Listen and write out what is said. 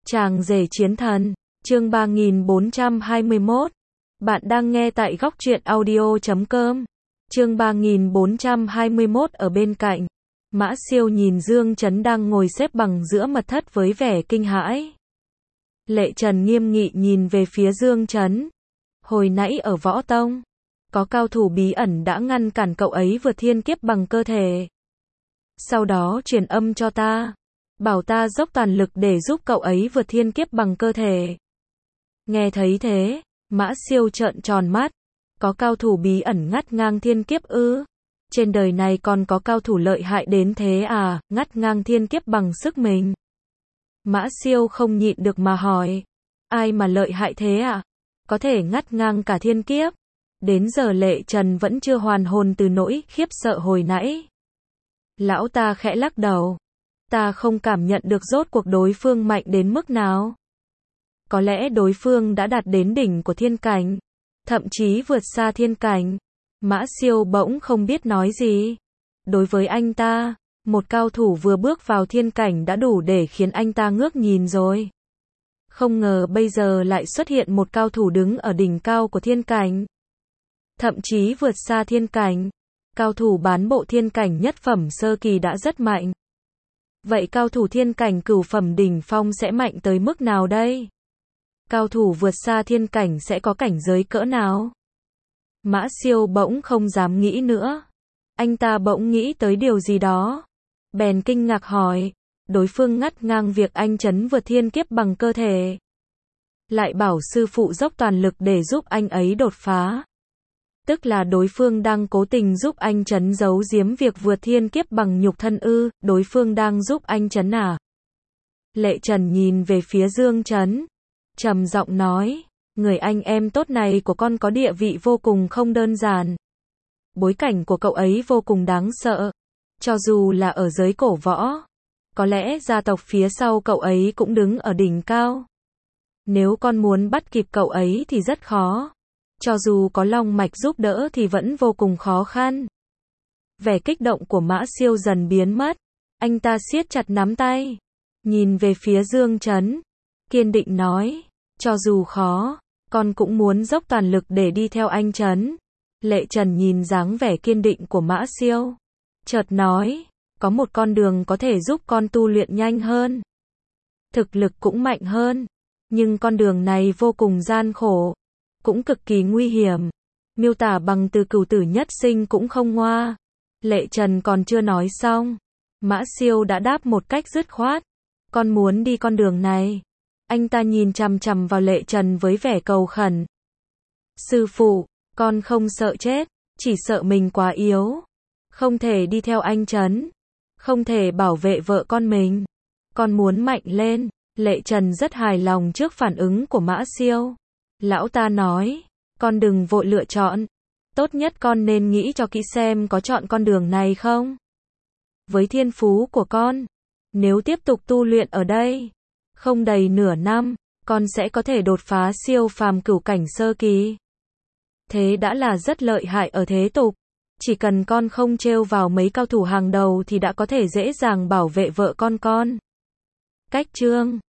Chàng rể chiến thần, chương 3421. Bạn đang nghe tại góc truyện audio.com. Chương 3421 ở bên cạnh. Mã Siêu nhìn Dương Chấn đang ngồi xếp bằng giữa mật thất với vẻ kinh hãi. Lệ Trần nghiêm nghị nhìn về phía Dương Chấn. Hồi nãy ở Võ Tông, có cao thủ bí ẩn đã ngăn cản cậu ấy vượt thiên kiếp bằng cơ thể. Sau đó truyền âm cho ta, bảo ta dốc toàn lực để giúp cậu ấy vượt thiên kiếp bằng cơ thể. Nghe thấy thế, Mã Siêu trợn tròn mắt. Có cao thủ bí ẩn ngắt ngang thiên kiếp ư? Trên đời này còn có cao thủ lợi hại đến thế à, ngắt ngang thiên kiếp bằng sức mình? Mã Siêu không nhịn được mà hỏi. Ai mà lợi hại thế à? Có thể ngắt ngang cả thiên kiếp. Đến giờ Lệ Trần vẫn chưa hoàn hồn từ nỗi khiếp sợ hồi nãy. Lão ta khẽ lắc đầu. Ta không cảm nhận được rốt cuộc đối phương mạnh đến mức nào. Có lẽ đối phương đã đạt đến đỉnh của thiên cảnh, thậm chí vượt xa thiên cảnh. Mã Siêu bỗng không biết nói gì. Đối với anh ta, một cao thủ vừa bước vào thiên cảnh đã đủ để khiến anh ta ngước nhìn rồi. Không ngờ bây giờ lại xuất hiện một cao thủ đứng ở đỉnh cao của thiên cảnh, thậm chí vượt xa thiên cảnh. Cao thủ bán bộ thiên cảnh nhất phẩm sơ kỳ đã rất mạnh. Vậy cao thủ thiên cảnh cửu phẩm đỉnh phong sẽ mạnh tới mức nào đây? Cao thủ vượt xa thiên cảnh sẽ có cảnh giới cỡ nào? Mã Siêu bỗng không dám nghĩ nữa. Anh ta bỗng nghĩ tới điều gì đó. Bèn kinh ngạc hỏi. Đối phương ngắt ngang việc anh Trấn vượt thiên kiếp bằng cơ thể, lại bảo sư phụ dốc toàn lực để giúp anh ấy đột phá. Tức là đối phương đang cố tình giúp anh Trấn giấu giếm việc vượt thiên kiếp bằng nhục thân ư? Đối phương đang giúp anh Trấn à? Lệ Trần nhìn về phía Dương Chấn, trầm giọng nói, người anh em tốt này của con có địa vị vô cùng không đơn giản. Bối cảnh của cậu ấy vô cùng đáng sợ. Cho dù là ở giới cổ võ, có lẽ gia tộc phía sau cậu ấy cũng đứng ở đỉnh cao. Nếu con muốn bắt kịp cậu ấy thì rất khó. Cho dù có long mạch giúp đỡ thì vẫn vô cùng khó khăn. Vẻ kích động của Mã Siêu dần biến mất. Anh ta siết chặt nắm tay, nhìn về phía Dương Chấn, kiên định nói, cho dù khó, con cũng muốn dốc toàn lực để đi theo anh Trấn. Lệ Trần nhìn dáng vẻ kiên định của Mã Siêu, chợt nói, có một con đường có thể giúp con tu luyện nhanh hơn, thực lực cũng mạnh hơn, nhưng con đường này vô cùng gian khổ, cũng cực kỳ nguy hiểm. Miêu tả bằng từ cửu tử nhất sinh cũng không ngoa. Lệ Trần còn chưa nói xong, Mã Siêu đã đáp một cách dứt khoát, con muốn đi con đường này. Anh ta nhìn chằm chằm vào Lệ Trần với vẻ cầu khẩn. Sư phụ, con không sợ chết, chỉ sợ mình quá yếu. Không thể đi theo anh Trấn, không thể bảo vệ vợ con mình. Con muốn mạnh lên. Lệ Trần rất hài lòng trước phản ứng của Mã Siêu. Lão ta nói, con đừng vội lựa chọn. Tốt nhất con nên nghĩ cho kỹ xem có chọn con đường này không. Với thiên phú của con, nếu tiếp tục tu luyện ở đây, không đầy nửa năm, con sẽ có thể đột phá siêu phàm cửu cảnh sơ kỳ. Thế đã là rất lợi hại ở thế tục. Chỉ cần con không trêu vào mấy cao thủ hàng đầu thì đã có thể dễ dàng bảo vệ vợ con. Cách chương